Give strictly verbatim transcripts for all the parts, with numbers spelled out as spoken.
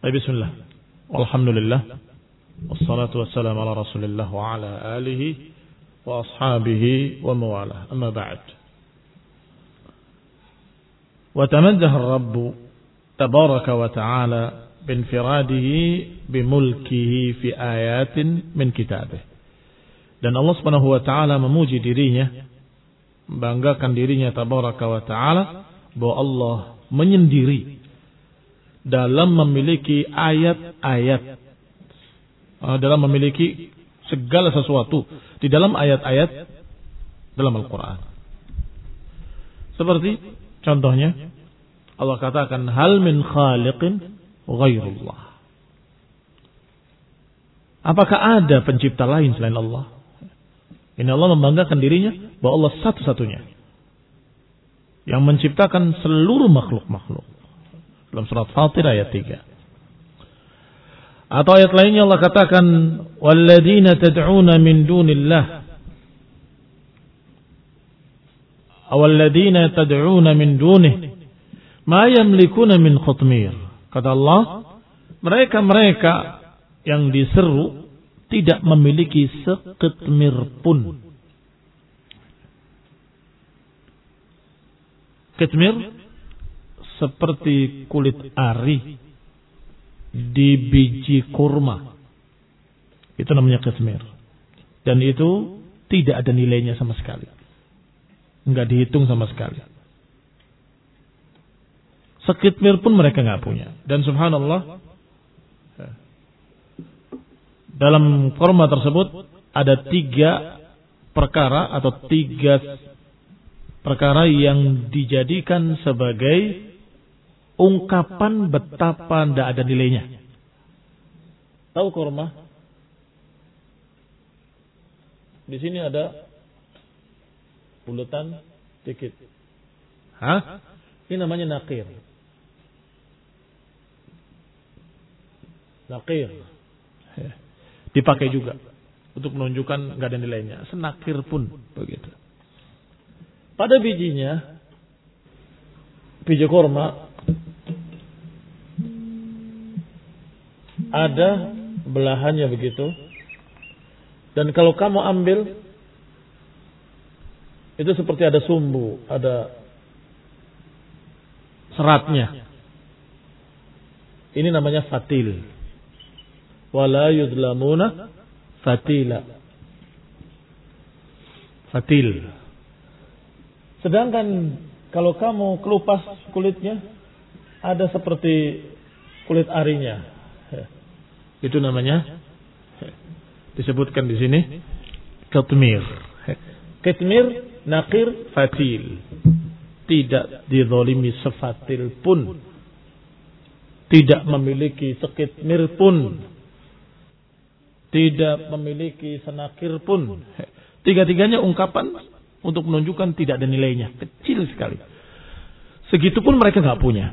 Bismillah. Alhamdulillah. Wassalatu wassalamu ala Rasulillah wa ala alihi wa ashabihi wa mawalah. Amma ba'd. Wa tamaddaha ar-Rabb tabaraka wa ta'ala binfiradihi bimulkihi fi ayatin min kitabih. Dan Allah Subhanahu wa ta'ala memuji dirinya, membanggakan dirinya tabaraka wa ta'ala bahwa Allah menyendiri dalam memiliki ayat-ayat, dalam memiliki segala sesuatu di dalam ayat-ayat dalam Al-Quran. Seperti contohnya Allah katakan hal min khaliqin ghairullah. Apakah ada pencipta lain selain Allah? Ini Allah membanggakan dirinya bahwa Allah satu-satunya yang menciptakan seluruh makhluk-makhluk. Dalam surat Fatir ayat tiga. Atau ayat lainnya Allah katakan walladzina tad'una min dunillah awalladzina tad'una min dunih ma yamlikuna min khutmir. Kata Allah, mereka-mereka yang diseru tidak memiliki seketmir pun. Ketmir seperti kulit ari di biji kurma. Itu namanya ketmir. Dan itu tidak ada nilainya sama sekali. Enggak dihitung sama sekali. Seketmir pun mereka enggak punya. Dan subhanallah, dalam kurma tersebut ada tiga perkara atau tiga perkara yang dijadikan sebagai ungkapan betapa tidak ada nilainya. Tahu kurma? Di sini ada bulatan dikit. Hah? Ini namanya naqir. Naqir. Dipakai juga untuk menunjukkan nggak ada nilainya. Senakir pun begitu. Pada bijinya, biji kurma ada belahannya begitu. Dan kalau kamu ambil, itu seperti ada sumbu, ada seratnya. Ini namanya fatil. Wala yudlamuna fatila. Fatil. Sedangkan kalau kamu kelupas kulitnya, ada seperti kulit arinya. Itu namanya, disebutkan di sini ketmir. Ketmir, naqir, fatil. Tidak dizalimi sefatil pun. Tidak memiliki seketmir pun. Tidak memiliki senakir pun. Tiga-tiganya ungkapan untuk menunjukkan tidak ada nilainya. Kecil sekali. Segitupun mereka nggak punya.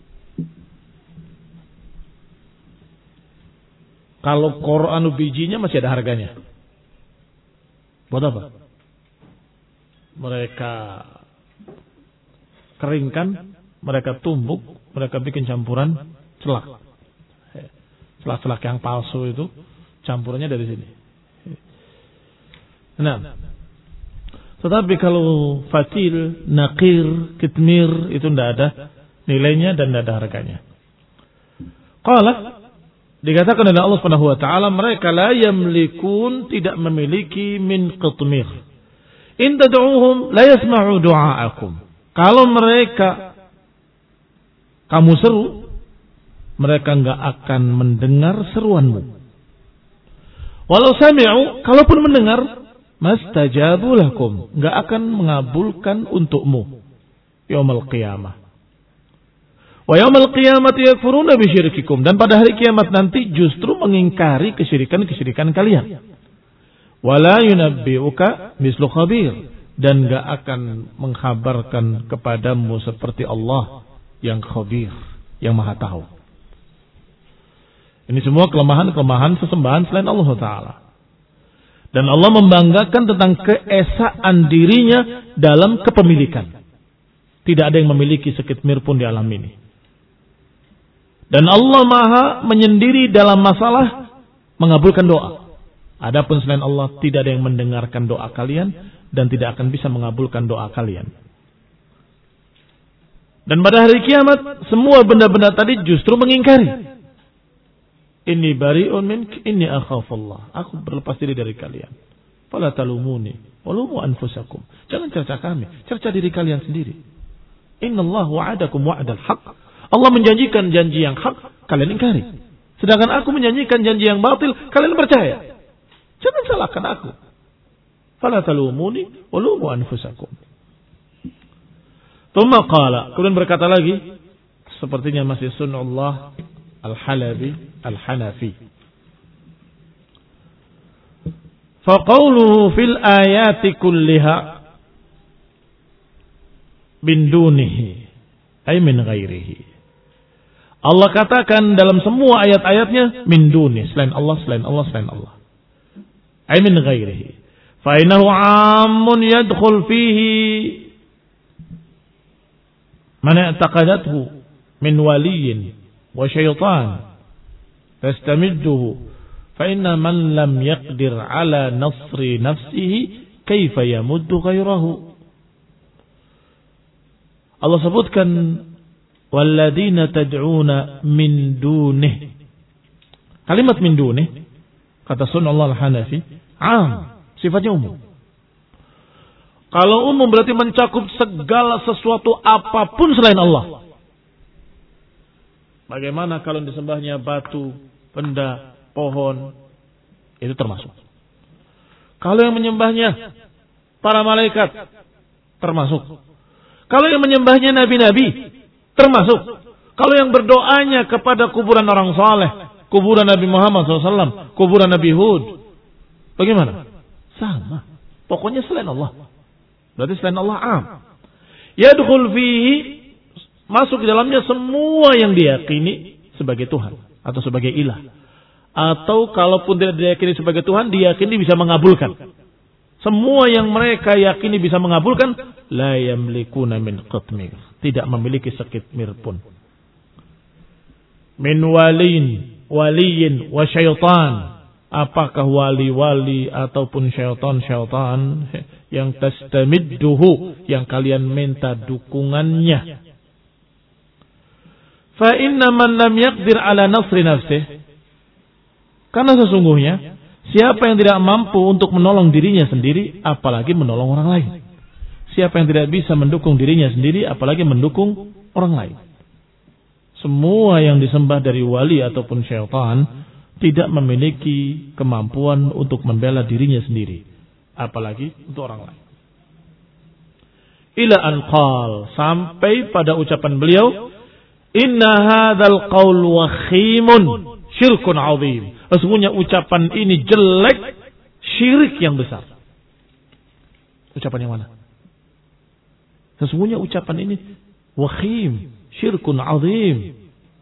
Kalau Quran bijinya masih ada harganya. Buat apa? Mereka keringkan, mereka tumbuk, mereka bikin campuran celak. Celak-celak yang palsu itu campurannya dari sini. Nah, tetapi kalau fatil, naqir, kitmir itu tidak ada nilainya dan tidak ada harganya. Qala, dikatakan oleh Allah Subhanahu wa taala, mereka la yamlikun, tidak memiliki min qitmir. In tad'uuhum la yasma'u du'aakum. Kalau mereka kamu seru, mereka enggak akan mendengar seruanmu. Walau sami'u, kalaupun mendengar, mastajabu lakum, enggak akan mengabulkan untukmu yaumul qiyamah. Wa yaumul qiyamati yakfuruna bisyirkikum, dan pada hari kiamat nanti justru mengingkari kesyirikan-kesyirikan kalian. Wala yunabbi'uka mislu khabir, dan enggak akan mengkhabarkan kepadamu seperti Allah yang khabir, yang maha tahu. Ini semua kelemahan-kelemahan sesembahan selain Allah Ta'ala. Dan Allah membanggakan tentang keesaan dirinya dalam kepemilikan. Tidak ada yang memiliki sekitmir pun di alam ini. Dan Allah Maha menyendiri dalam masalah mengabulkan doa. Adapun selain Allah tidak ada yang mendengarkan doa kalian dan tidak akan bisa mengabulkan doa kalian. Dan pada hari kiamat semua benda-benda tadi justru mengingkari. Inni bari'un mink, inni akhafullah. Aku berlepas diri dari kalian. Fala talumuni, walumu anfusakum. Jangan cerca kami, cerca diri kalian sendiri. Innallahu wa'adakum wa'adal haq. Allah menjanjikan janji yang hak, kalian ingkari. Sedangkan aku menjanjikan janji yang batil, kalian percaya. Jangan salahkan aku. Fala talumuni, walumu anfusakum. Tsumma qala, kemudian berkata lagi, sepertinya masih sunnullah Al-Halabi Al-Hanafi. Faqawluhu fil ayati kulliha bin dunihi ay min ghairihi. Allah katakan dalam semua ayat-ayatnya min duni, selain Allah, selain Allah, selain Allah. Ay min ghairihi. Fa innahu 'ammun yadkhul fihi man i'taqadathu min waliyyin wa syaitan fastamidduhu fa inna man lam yaqdir ala nasri nafsihi kaifa yamuddu ghairahu. Allah sebutkan walladzina tad'una min dunih. Kalimat min dunih kata sunnullah Al-Hanafi am, sifatnya umum. Kalau umum berarti mencakup segala sesuatu apapun selain Allah. Bagaimana kalau disembahnya batu, benda, pohon, itu termasuk. Kalau yang menyembahnya para malaikat, termasuk. Kalau yang menyembahnya nabi-nabi, termasuk. Kalau yang berdoanya kepada kuburan orang saleh, kuburan Nabi Muhammad shallallahu alaihi wasallam, kuburan Nabi Hud, bagaimana? Sama. Pokoknya selain Allah. Berarti selain Allah am. Yadkhul fihi, masuk di dalamnya semua yang diyakini sebagai Tuhan atau sebagai ilah. Atau kalaupun tidak diyakini sebagai Tuhan, diyakini bisa mengabulkan. Semua yang mereka yakini bisa mengabulkan, la yamlikuna min qitmir, tidak memiliki sekitmir pun. Min walin, waliyin wa syaitan. Apakah wali-wali ataupun syaitan-syaitan yang tastamidduhu, yang kalian minta dukungannya. Fa inna man lam yaqdir ala nasri nafsih, karena sesungguhnya siapa yang tidak mampu untuk menolong dirinya sendiri, apalagi menolong orang lain. Siapa yang tidak bisa mendukung dirinya sendiri, apalagi mendukung orang lain. Semua yang disembah dari wali ataupun syaitan tidak memiliki kemampuan untuk membela dirinya sendiri, apalagi untuk orang lain. Ila an qal, sampai pada ucapan beliau, inna hadzal qaul wakhimun syirkun azim. Sesungguhnya ucapan ini jelek, syirik yang besar. Ucapan yang mana? Sesungguhnya ucapan ini wakhim, syirkun azim.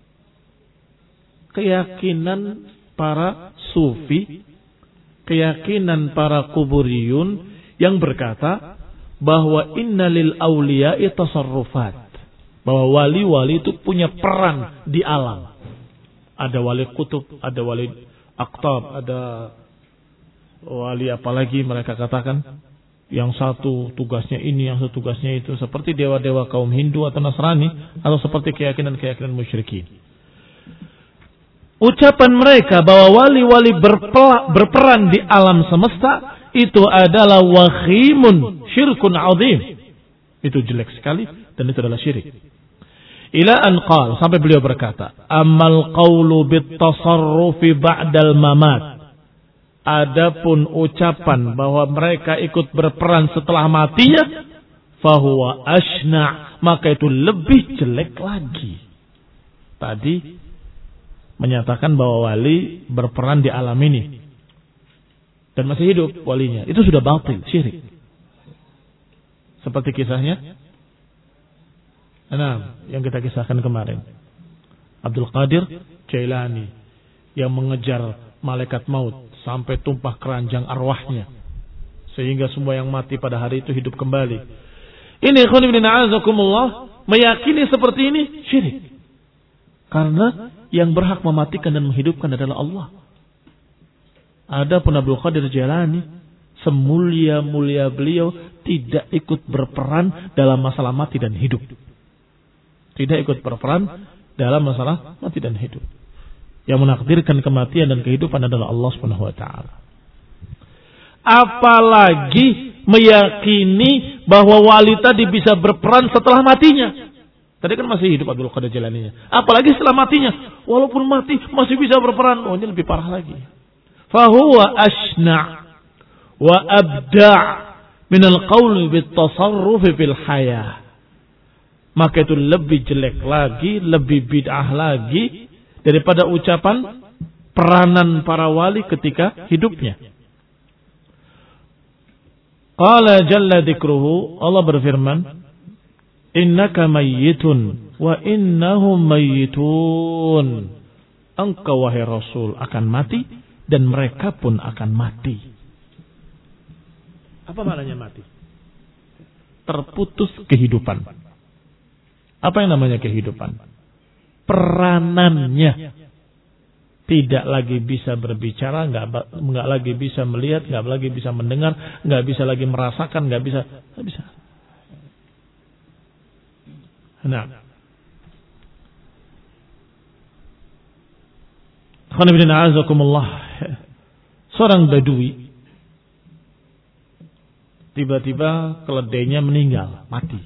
Keyakinan para sufi, keyakinan para kuburiyun yang berkata bahwa innalil awliya'i tasarrufat, bahwa wali-wali itu punya peran di alam. Ada wali kutub, ada wali aktab, ada wali apalagi mereka katakan, yang satu tugasnya ini, yang satu tugasnya itu, seperti dewa-dewa kaum Hindu atau Nasrani, atau seperti keyakinan-keyakinan musyrikin. Ucapan mereka bahwa wali-wali berperan di alam semesta itu adalah wakhimun syirkun azim. Itu jelek sekali dan itu adalah syirik. Ila an qal, sampai beliau berkata, amal qawlu bit tasarrufi ba'dal mamat. Adapun ucapan bahwa mereka ikut berperan setelah matinya, fahuwa ashna', maka itu lebih jelek lagi. Tadi menyatakan bahwa wali berperan di alam ini dan masih hidup walinya, itu sudah batil, syirik. Seperti kisahnya nah, yang kita kisahkan kemarin, Abdul Qadir Jailani yang mengejar malaikat maut sampai tumpah keranjang arwahnya sehingga semua yang mati pada hari itu hidup kembali. Ini ikhwan fillah a'azakumullah, meyakini seperti ini syirik. Karena yang berhak mematikan dan menghidupkan adalah Allah. Adapun Abdul Qadir Jailani, semulia-mulia beliau, tidak ikut berperan dalam masalah mati dan hidup. Tidak ikut berperan dalam masalah mati dan hidup. Yang menakdirkan kematian dan kehidupan adalah Allah Subhanahu wa taala. Apalagi meyakini bahwa wali tadi bisa berperan setelah matinya. Tadi kan masih hidup Abdul Qadir Jailani. Apalagi setelah matinya, walaupun mati masih bisa berperan. Oh, ini lebih parah lagi. Fahuwa ashna' wa abda' min al-qawl bit-tasarruf fil hayah. Maka itu lebih jelek lagi, lebih bid'ah lagi daripada ucapan peranan para wali ketika hidupnya. Qala jalla dzikruhu, Allah berfirman, innaka mayyitun wa innahum mayyitun. Engkau wahai Rasul akan mati dan mereka pun akan mati. Apa maknanya mati? Terputus kehidupan. Apa yang namanya kehidupan? Peranannya. Tidak lagi bisa berbicara, nggak nggak lagi bisa melihat, nggak lagi bisa mendengar, nggak bisa lagi merasakan, nggak bisa, nggak bisa. Nah, Khonibina azakumullah, seorang badui tiba-tiba keledainya meninggal, mati.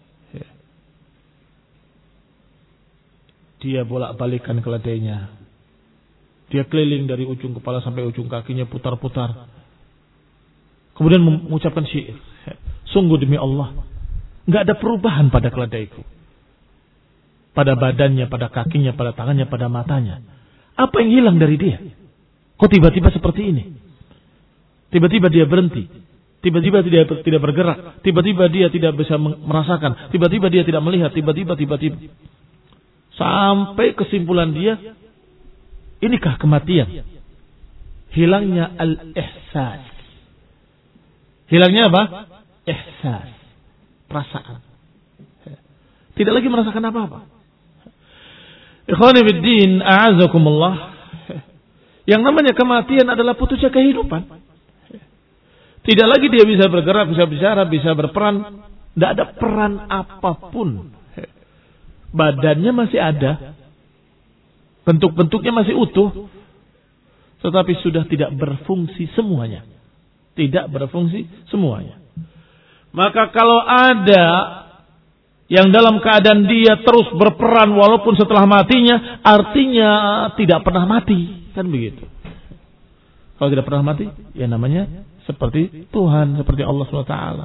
Dia bolak-balikan keledainya. Dia keliling dari ujung kepala sampai ujung kakinya, putar-putar. Kemudian mengucapkan syair. Sungguh demi Allah, nggak ada perubahan pada keledaiku. Pada badannya, pada kakinya, pada tangannya, pada matanya. Apa yang hilang dari dia? Kok tiba-tiba seperti ini? Tiba-tiba dia berhenti. Tiba-tiba dia tidak bergerak. Tiba-tiba dia tidak bisa merasakan. Tiba-tiba dia tidak melihat. Tiba-tiba, tiba-tiba. Sampai kesimpulan dia, inikah kematian? Hilangnya al-ihsas. Hilangnya apa? Ihsas. Perasaan. Tidak lagi merasakan apa-apa. Ikhwani fiddin, a'azakumullah. Yang namanya kematian adalah putusnya kehidupan. Tidak lagi dia bisa bergerak, bisa bicara, bisa berperan. Tidak ada peran apapun. Badannya masih ada. Bentuk-bentuknya masih utuh. Tetapi sudah tidak berfungsi semuanya. Tidak berfungsi semuanya. Maka kalau ada yang dalam keadaan dia terus berperan walaupun setelah matinya, artinya tidak pernah mati. Kan begitu. Kalau tidak pernah mati, ya namanya seperti Tuhan, seperti Allah subhanahu wa taala.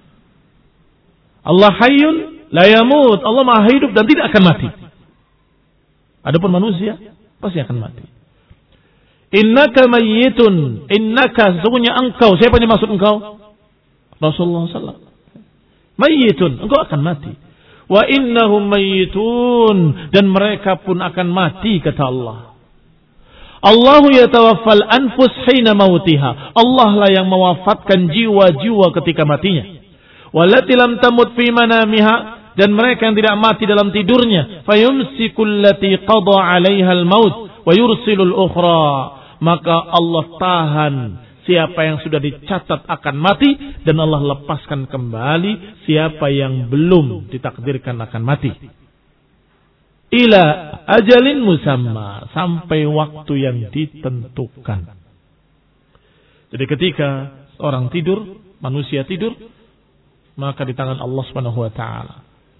Allah hayyun la yamut. Allah maha hidup dan tidak akan mati. Adapun manusia pasti akan mati. Innaka mayyitun. Innaka, sesungguhnya engkau. Siapa yang maksud engkau? Rasulullah sallallahu alaihi wasallam. Mayyitun, engkau akan mati. Wa innahum mayyitun, dan mereka pun akan mati, kata Allah. Allahu yatawaffal anfus hina mautiha. Allah lah yang mewafatkan jiwa-jiwa ketika matinya. Wallati lam tamut fi manamiha, dan mereka yang tidak mati dalam tidurnya. Fayumsikul lati qada 'alaiha al-maut wa yursilul ukhra. Maka Allah tahan siapa yang sudah dicatat akan mati, dan Allah lepaskan kembali siapa yang belum ditakdirkan akan mati. Ila ajalin musamma, sampai waktu yang ditentukan. Jadi ketika orang tidur, manusia tidur, maka di tangan Allah Subhanahu wa taala.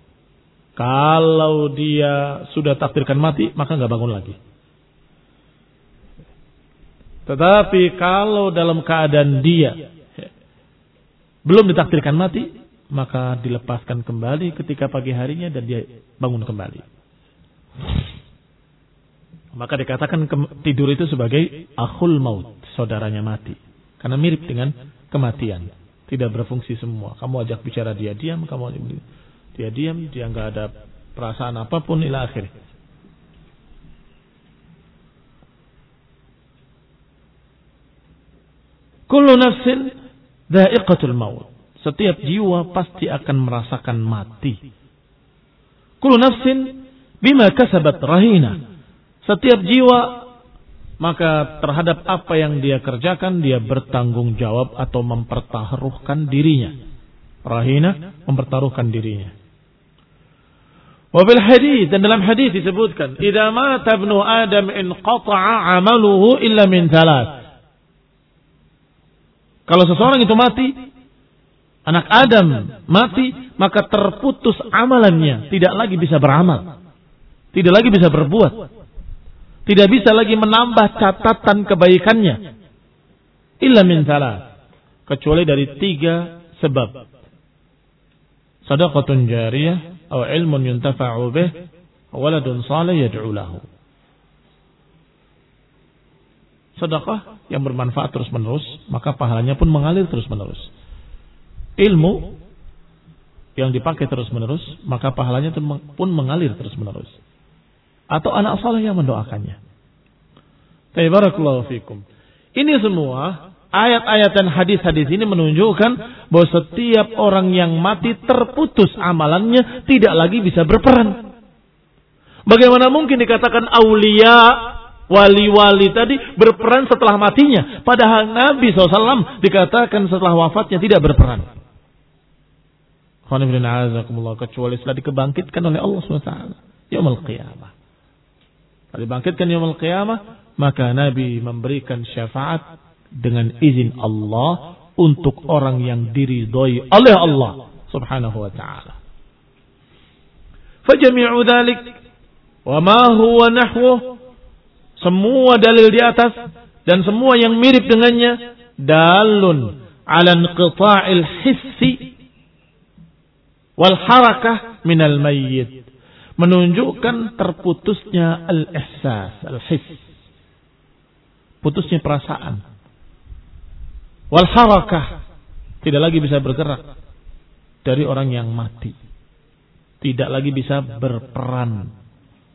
Kalau dia sudah takdirkan mati, maka enggak bangun lagi. Tetapi kalau dalam keadaan dia belum ditakdirkan mati, maka dilepaskan kembali ketika pagi harinya dan dia bangun kembali. Maka dikatakan tidur itu sebagai akhul maut, saudaranya mati. Karena mirip dengan kematian. Tidak berfungsi semua. Kamu ajak bicara dia diam, kamu ajak dia diam, dia nggak ada perasaan apapun ila akhir. Kullu nafsin dha'iqatul maut. Setiap jiwa pasti akan merasakan mati. Kullu nafsin bima kasabat rahina. setiap jiwa maka terhadap apa yang dia kerjakan dia bertanggung jawab atau mempertaruhkan dirinya. Rahina mempertaruhkan dirinya. Wabil hadis, dan dalam hadis disebutkan, idza mata ibnu Adam inqata'a 'amaluhu illa min thalath. Kalau seseorang itu mati, anak Adam mati, maka terputus amalannya, tidak lagi bisa beramal, tidak lagi bisa berbuat, tidak bisa lagi menambah catatan kebaikannya, illa min thalath, kecuali dari tiga sebab. Shadaqatun jariyah, atau ilmun yuntafa'u bih, waladun salih yad'u lahu. Sedekah yang bermanfaat terus-menerus, maka pahalanya pun mengalir terus-menerus. Ilmu yang dipakai terus-menerus, maka pahalanya pun mengalir terus-menerus. Atau anak saleh yang mendoakannya. Barakallahu fikum. Ini semua ayat-ayat dan hadis-hadis ini menunjukkan bahwa setiap orang yang mati terputus amalannya, tidak lagi bisa berperan. Bagaimana mungkin dikatakan aulia, wali-wali tadi berperan setelah matinya, padahal Nabi shallallahu alaihi wasallam dikatakan setelah wafatnya tidak berperan. Kecuali setelah dikebangkitkan oleh Allah subhanahu wa taala yaumul qiyamah. Setelah dibangkitkan yaumul qiyamah, maka Nabi memberikan syafaat dengan izin Allah untuk orang yang diridhoi oleh Allah subhanahu wa taala. Fajami'u dzalik wa ma huwa nahwuh, semua dalil di atas dan semua yang mirip dengannya, dalun ala inqita'il hissi wal harakah minal mayyit, menunjukkan terputusnya al-ihsas, al-hiss, putusnya perasaan, wal harakah, tidak lagi bisa bergerak dari orang yang mati, tidak lagi bisa berperan.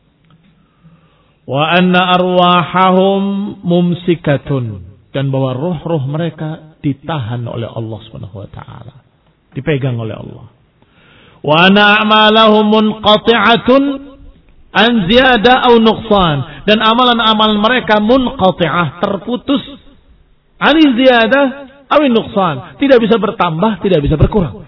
Wa anna arwahahum mumsikatun, dan bahwa roh-roh mereka ditahan oleh Allah Subhanahu wa taala, dipegang oleh Allah. Wa anna a'malahum munqati'atun an ziyada aw nuqsan, dan amalan-amalan mereka munqati'ah, terputus, an ziyada aw nuqsan, tidak bisa bertambah, tidak bisa berkurang.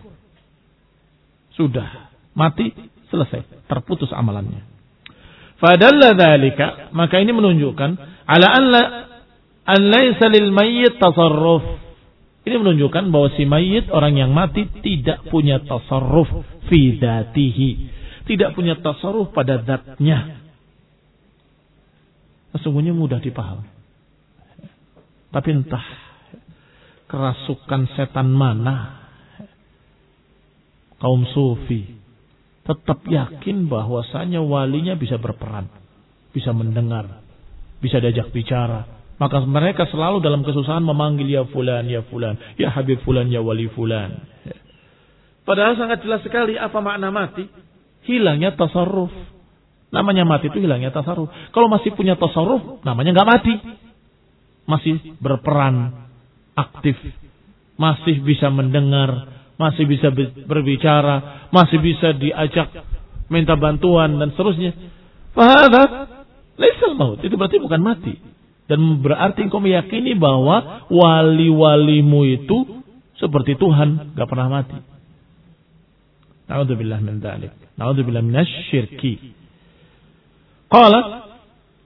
Sudah mati, selesai, terputus amalannya. Fadalla dzalika, maka ini menunjukkan ala anna an laysa lil mayyit tasarruf. Ini menunjukkan bahwa si mayit, orang yang mati, tidak punya tasarruf fi dzatihi, tidak punya tasarruf pada zatnya. Sesungguhnya mudah dipahami. Tapi entah kerasukan setan mana kaum sufi tetap yakin bahwasanya walinya bisa berperan, bisa mendengar, bisa diajak bicara. Maka mereka selalu dalam kesusahan memanggil ya fulan, ya fulan, ya habib fulan, ya wali fulan. Padahal sangat jelas sekali apa makna mati. Hilangnya tasarruf. Namanya mati itu hilangnya tasarruf. Kalau masih punya tasarruf, namanya nggak mati. Masih berperan, aktif, masih bisa mendengar, masih bisa berbicara, masih bisa diajak minta bantuan dan seterusnya. Fahadha laisal maut, itu berarti bukan mati. Dan berarti engkau meyakini bahwa wali-walimu itu seperti Tuhan, gak pernah mati. Na'udzubillah min dzalik. Na'udzubillah minasyirki. Qala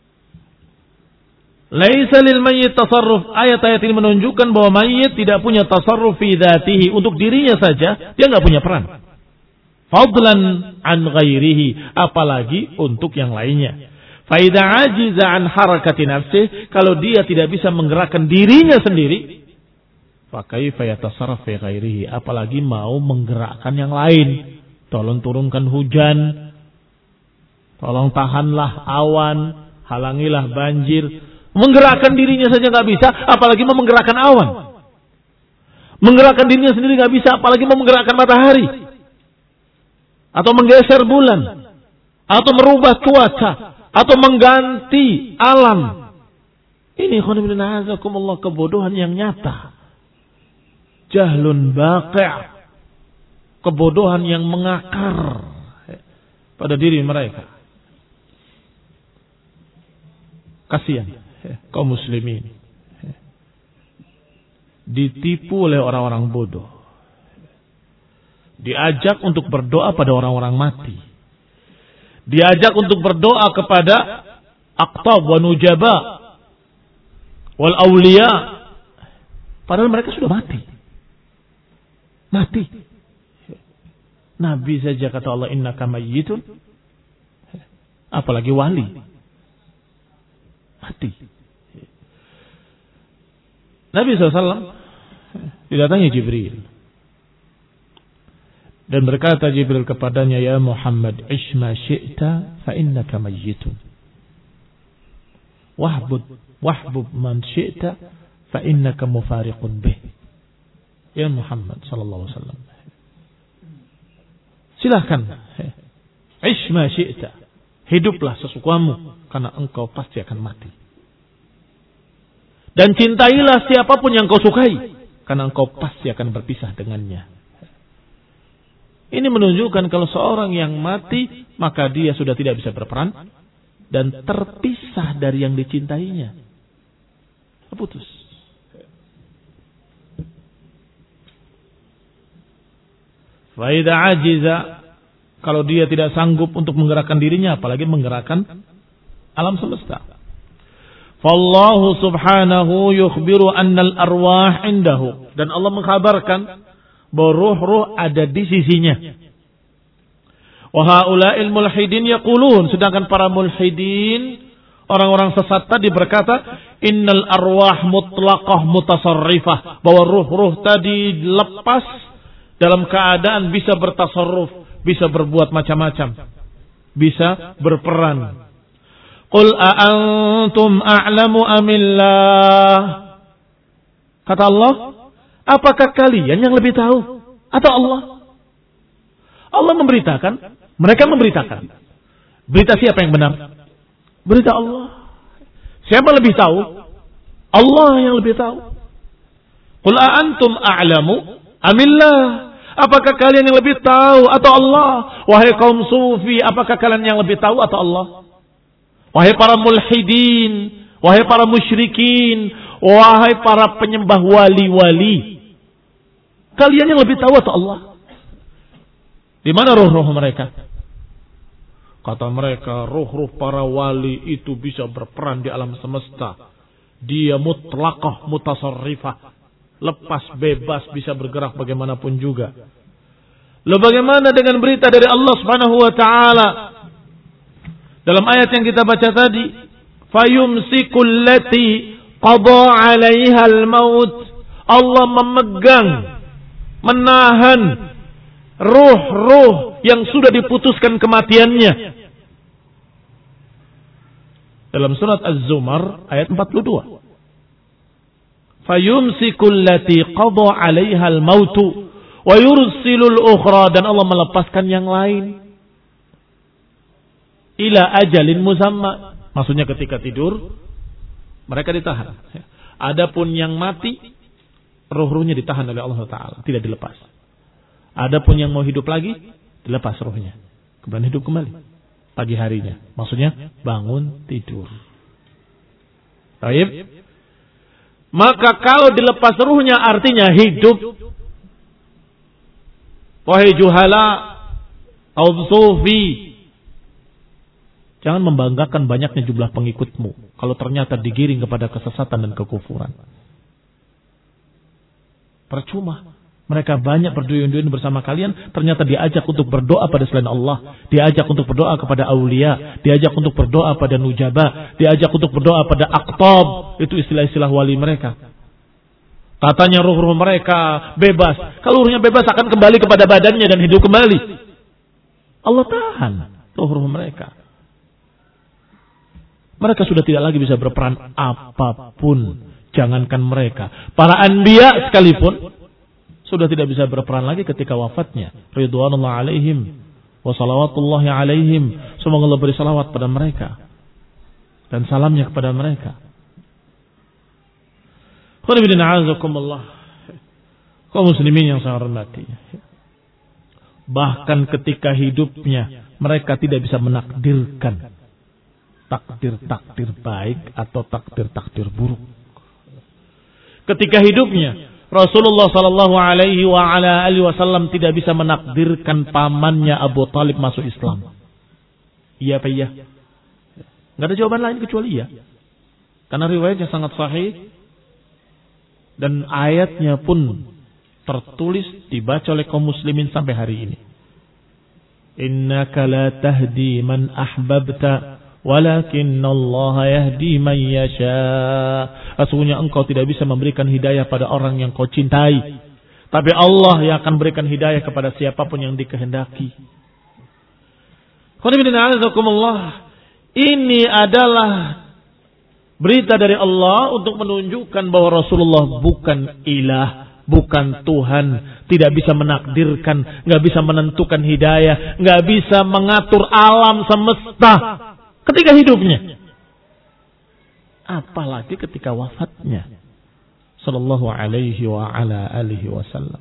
laisa lil mayyit tasarruf. Ayat-ayat ini menunjukkan bahwa mayit tidak punya tasarruf fi dzatihi, untuk dirinya saja dia enggak punya peran. Fadlan an ghairihi, apalagi untuk yang lainnya. Fa idza ajiza an harakati nafsihi, kalau dia tidak bisa menggerakkan dirinya sendiri, fa kaifa yatasarraf fi ghairihi, apalagi mau menggerakkan yang lain. Tolong turunkan hujan, tolong tahanlah awan, halangilah banjir. Menggerakkan dirinya saja nggak bisa, apalagi mau menggerakkan awan. Menggerakkan dirinya sendiri nggak bisa, apalagi mau menggerakkan matahari, atau menggeser bulan, atau merubah cuaca, atau mengganti alam. Ini khonibinazakumullah, kebodohan yang nyata. Jahlun baqi', kebodohan yang mengakar pada diri mereka. Kasihan kaum muslimin ditipu oleh orang-orang bodoh. Diajak untuk berdoa pada orang-orang mati. Diajak untuk berdoa kepada aqtab wa nujaba wal awliya. Padahal mereka sudah mati. Mati. Nabi saja kata Allah, innaka mayyitun. Apalagi wali. Mati. Nabi shallallahu alaihi wasallam didatangi Jibril. Dan berkata Jibril kepadanya, ya Muhammad, ish ma syi'ta fa innaka mayyitun. Wahbud wahbub man syi'ta fa innaka mufariqun bih. Ya Muhammad sallallahu alaihi wasallam, silahkan, ish ma syi'ta, hiduplah sesukamu karena engkau pasti akan mati. Dan cintailah siapapun yang kau sukai karena engkau pasti akan berpisah dengannya. Ini menunjukkan kalau seorang yang mati maka dia sudah tidak bisa berperan dan terpisah dari yang dicintainya. Putus. Fa idza ajiza, kalau dia tidak sanggup untuk menggerakkan dirinya apalagi menggerakkan alam semesta. Fallahu subhanahu yukhbiru annal arwah indahu, dan Allah mengkhabarkan bahwa ruh-ruh ada di sisinya. Wa haula'il mulhidin yaqulun, sedangkan para mulhidin, orang-orang sesat tadi berkata, innal arwah mutlaqah mutasarrifah, bahwa ruh-ruh tadi lepas dalam keadaan bisa bertasarruf, bisa berbuat macam-macam, bisa berperan. Qul a'antum a'lamu amillah, kata Allah, apakah kalian yang lebih tahu atau Allah? Allah memberitakan, mereka memberitakan. Berita siapa yang benar? Berita Allah. Siapa lebih tahu? Allah yang lebih tahu. Qul a'antum a'lamu amillah, apakah kalian yang lebih tahu atau Allah? Wahai kaum sufi, apakah kalian yang lebih tahu atau Allah? Wahai para mulhidin, wahai para musyrikin, wahai para penyembah wali-wali, kalian yang lebih tahu atau Allah? Di mana ruh-ruh mereka? Kata mereka, ruh-ruh para wali itu bisa berperan di alam semesta. Dia mutlaqah mutasarrifah, lepas bebas bisa bergerak bagaimanapun juga. Lalu bagaimana dengan berita dari Allah Subhanahu wa taala dalam ayat yang kita baca tadi, fayumsikul lati qada 'alaiha al-maut, Allah memegang, menahan ruh-ruh yang sudah diputuskan kematiannya. Dalam surat Az-Zumar ayat empat puluh dua. Fayumsikul lati qada 'alaiha al-maut wa yursilul ukhra, dan Allah melepaskan yang lain ila ajalin musamma, maksudnya ketika tidur mereka ditahan. Adapun yang mati, ruh-ruhnya ditahan oleh Allah Taala, tidak dilepas. Adapun yang mau hidup lagi, dilepas ruhnya, kemudian hidup kembali pagi harinya, maksudnya bangun tidur. Baik. Maka kalau dilepas ruhnya artinya hidup. Wahai juhala, kaum sufi, jangan membanggakan banyaknya jumlah pengikutmu kalau ternyata digiring kepada kesesatan dan kekufuran. Percuma. Mereka banyak berduyun-duyun bersama kalian, ternyata diajak untuk berdoa pada selain Allah, diajak untuk berdoa kepada aulia, diajak untuk berdoa pada nujaba, diajak untuk berdoa pada aqtab, itu istilah-istilah wali mereka. Katanya ruh-ruh mereka bebas. Kalau ruhnya bebas akan kembali kepada badannya dan hidup kembali. Allah tahan ruh-ruh mereka. Mereka sudah tidak lagi bisa berperan apapun. Jangankan mereka, para anbiya sekalipun sudah tidak bisa berperan lagi ketika wafatnya. Ridwanullah alaihim wa salawatullahi alaihim. Semoga Allah beri salawat pada mereka dan salamnya kepada mereka. Kaum muslimin yang saya hormati, bahkan ketika hidupnya mereka tidak bisa menakdirkan takdir-takdir baik atau takdir-takdir buruk. Ketika hidupnya Rasulullah sallallahu alaihi wa ala alihi wasallam tidak bisa menakdirkan pamannya Abu Talib masuk Islam. Iya apa iya? Enggak ada jawaban lain kecuali iya. Karena riwayatnya sangat sahih dan ayatnya pun tertulis dibaca oleh kaum muslimin sampai hari ini. Innaka la tahdi man ahbabta walakinnallaha yahdi man yasha. Sesungguhnya engkau tidak bisa memberikan hidayah pada orang yang kau cintai, tapi Allah yang akan berikan hidayah kepada siapapun yang dikehendaki. Ini adalah berita dari Allah untuk menunjukkan bahwa Rasulullah bukan ilah, bukan Tuhan, tidak bisa menakdirkan, nggak bisa menentukan hidayah, nggak bisa mengatur alam semesta ketika hidupnya, apalagi ketika wafatnya sallallahu alaihi wa ala alihi wasallam.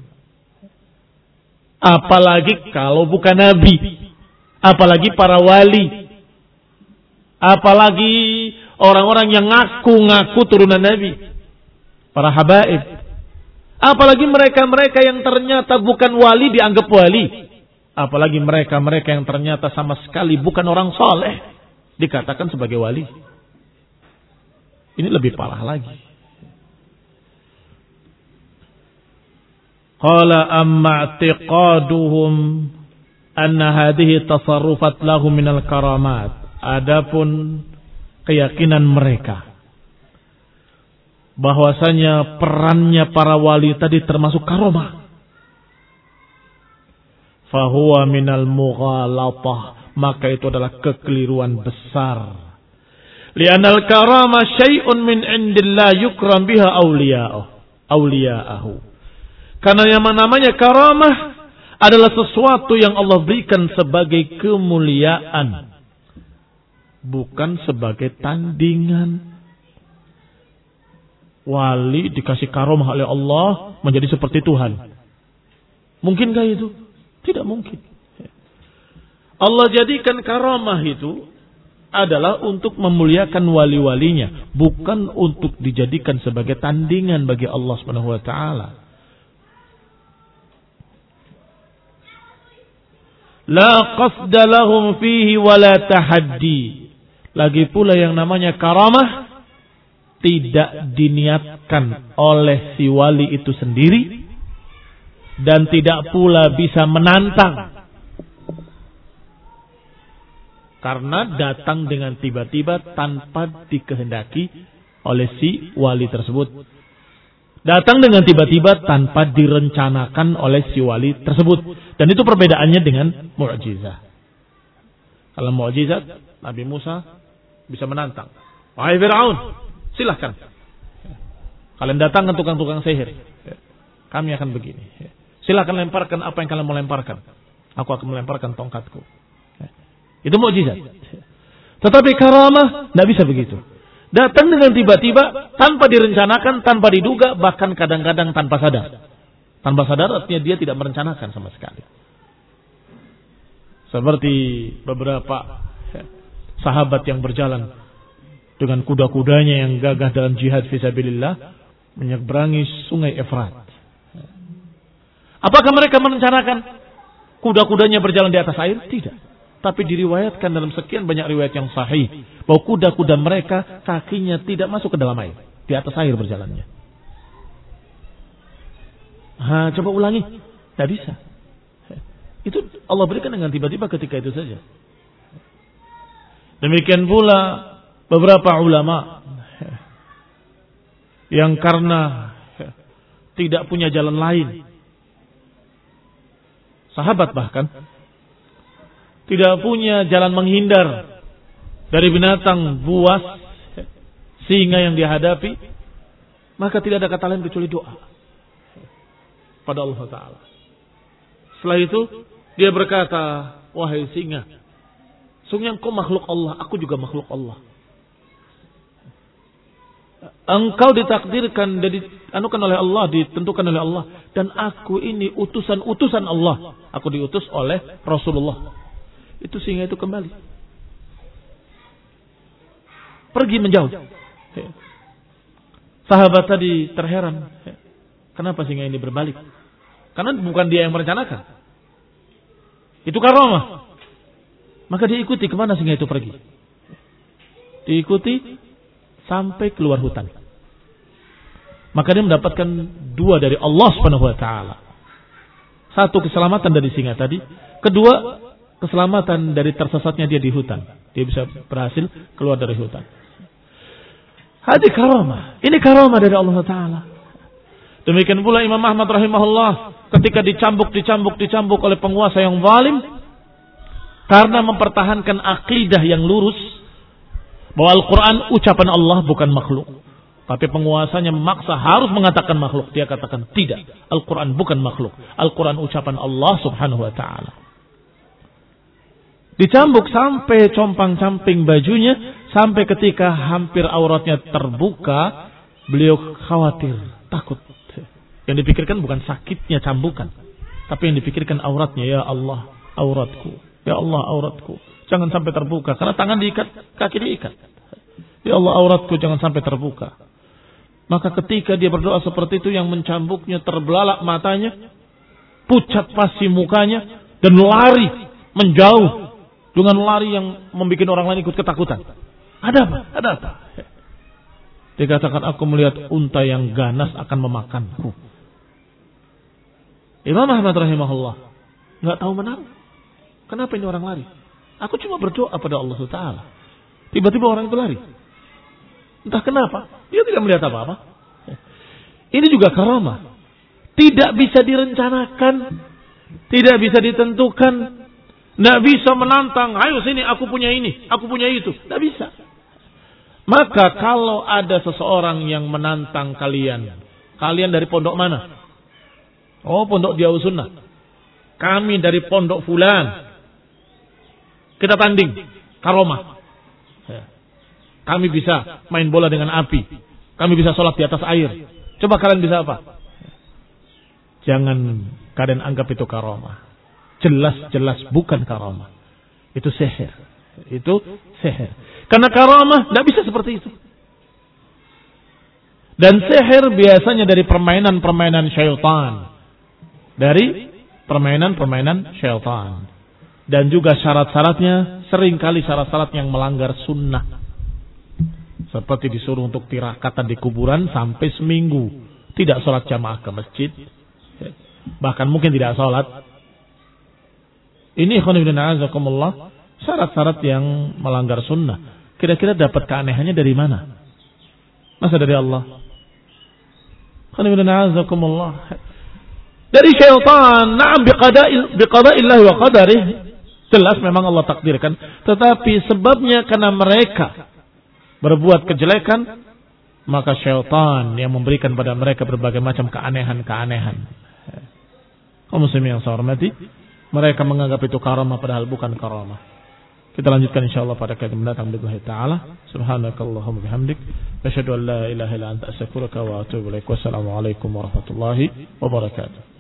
Apalagi kalau bukan nabi, apalagi para wali, apalagi orang-orang yang ngaku-ngaku turunan nabi, para habaib, apalagi mereka-mereka yang ternyata bukan wali dianggap wali, apalagi mereka-mereka yang ternyata sama sekali bukan orang soleh dikatakan sebagai wali. Ini lebih parah lagi. Qala amma i'tiqaduhum anna hadhihi tasarrufat lahum minal karamat. Adapun keyakinan mereka bahwasanya perannya para wali tadi termasuk karamah, fahuwa minal mughalatah, maka itu adalah kekeliruan besar. Li'anal karama syai'un min indillah yukram biha awliya'ahu. Awliya'ahu. Karena yang namanya karamah adalah sesuatu yang Allah berikan sebagai kemuliaan, bukan sebagai tandingan. Wali dikasih karamah oleh Allah menjadi seperti Tuhan. Mungkinkah itu? Tidak mungkin. Allah jadikan karamah itu adalah untuk memuliakan wali-walinya, bukan untuk dijadikan sebagai tandingan bagi Allah Subhanahu wa taala. La qasda lahum fihi wa la tahaddi. Lagi pula yang namanya karamah tidak diniatkan oleh si wali itu sendiri dan tidak pula bisa menantang. Karena datang dengan tiba-tiba tanpa dikehendaki oleh si wali tersebut. Datang dengan tiba-tiba tanpa direncanakan oleh si wali tersebut. Dan itu perbedaannya dengan mu'jizat. Kalau mu'jizat, Nabi Musa bisa menantang. Wahai Fir'aun, silahkan. Kalian datang ke tukang-tukang sihir. Kami akan begini. Silahkan lemparkan apa yang kalian mau lemparkan. Aku akan melemparkan tongkatku. Itu mukjizat. Tetapi karamah tidak bisa begitu. Datang dengan tiba-tiba, tanpa direncanakan, tanpa diduga, bahkan kadang-kadang tanpa sadar. Tanpa sadar artinya dia tidak merencanakan sama sekali. Seperti beberapa sahabat yang berjalan dengan kuda-kudanya yang gagah dalam jihad fisabilillah menyeberangi sungai Efrat. Apakah mereka merencanakan kuda-kudanya berjalan di atas air? Tidak. Tapi diriwayatkan dalam sekian banyak riwayat yang sahih bahwa kuda-kuda mereka kakinya tidak masuk ke dalam air, di atas air berjalannya. Ha, coba ulangi, tidak bisa. Itu Allah berikan dengan tiba-tiba ketika itu saja. Demikian pula beberapa ulama yang karena tidak punya jalan lain, sahabat bahkan tidak punya jalan menghindar dari binatang buas, singa yang dihadapi, maka tidak ada kata lain kecuali doa pada Allah Ta'ala. Setelah itu dia berkata, wahai singa, sungguh engkau makhluk Allah, aku juga makhluk Allah. Engkau ditakdirkan dan dianukan oleh Allah, ditentukan oleh Allah, dan aku ini utusan-utusan Allah. Aku diutus oleh Rasulullah. Itu singa itu kembali. pergi menjauh. Sahabat tadi terheran. Kenapa singa ini berbalik? Karena bukan dia yang merencanakan. Itu karamah. Maka diikuti kemana singa itu pergi. Diikuti sampai keluar hutan. Maka dia mendapatkan dua dari Allah Subhanahu wa taala. Satu, keselamatan dari singa tadi. Kedua, keselamatan dari tersesatnya dia di hutan. Dia bisa berhasil keluar dari hutan. Hadi karamah. Ini karamah dari Allah Ta'ala. Demikian pula Imam Ahmad rahimahullah ketika dicambuk, dicambuk, dicambuk oleh penguasa yang zalim karena mempertahankan akidah yang lurus bahwa Al-Quran ucapan Allah bukan makhluk. Tapi penguasanya memaksa harus mengatakan makhluk. Dia katakan tidak. Al-Quran bukan makhluk. Al-Quran ucapan Allah Subhanahu wa Ta'ala. Dicambuk sampai compang-camping bajunya, sampai ketika hampir auratnya terbuka, beliau khawatir, takut. Yang dipikirkan bukan sakitnya cambukan, tapi yang dipikirkan auratnya. Ya Allah, auratku. Ya Allah, auratku. Jangan sampai terbuka, karena tangan diikat, kaki diikat. Ya Allah, auratku jangan sampai terbuka. Maka ketika dia berdoa seperti itu, yang mencambuknya terbelalak matanya, pucat pasi mukanya, dan lari menjauh. Dengan lari yang membuat orang lain ikut ketakutan. Ada apa? Ada apa? Dikatakan aku melihat unta yang ganas akan memakanku. Imam Ahmad rahimahullah nggak tahu menang. Kenapa ini orang lari? Aku cuma berdoa pada Allah Taala. Tiba-tiba orang itu lari. Entah kenapa. Dia tidak melihat apa-apa. Ini juga karamah. Tidak bisa direncanakan. Tidak bisa ditentukan. Tidak bisa menantang, ayo sini aku punya ini, aku punya itu. Tidak bisa. Maka kalau ada seseorang yang menantang kalian, kalian dari pondok mana? Oh, pondok Diyaus Sunnah. Kami dari pondok fulan. Kita tanding, karomah. Kami bisa main bola dengan api. Kami bisa sholat di atas air. Coba kalian bisa apa? Jangan kalian anggap itu karomah. Jelas-jelas bukan karamah. Itu sihir. Itu sihir. Karena karamah tidak bisa seperti itu. Dan sihir biasanya dari permainan-permainan syaitan. Dari permainan-permainan syaitan. Dan juga syarat-syaratnya seringkali syarat-syarat yang melanggar sunnah. Seperti disuruh untuk tirakatan di kuburan sampai seminggu. Tidak sholat jamaah ke masjid. Bahkan mungkin tidak sholat. Ini khonibina azakumullah, syarat-syarat yang melanggar sunnah. Kira-kira dapat keanehannya dari mana? Masa dari Allah? Khonibina azakumullah. Dari syaitan, na'am biqada'illahi wa qadarih. Jelas memang Allah takdirkan. Tetapi sebabnya karena mereka berbuat kejelekan, maka syaitan yang memberikan pada mereka berbagai macam keanehan-keanehan. Kaum muslimin yang saya hormati, mereka menganggap itu karamah padahal bukan karamah. Kita lanjutkan insyaallah pada kali mendatang billahi taala. Subhanakallahumma bihamdik, asyhadu an la ilaha illa anta astaghfiruka wa atubu ilaik. Wassalamu alaikum warahmatullahi wabarakatuh.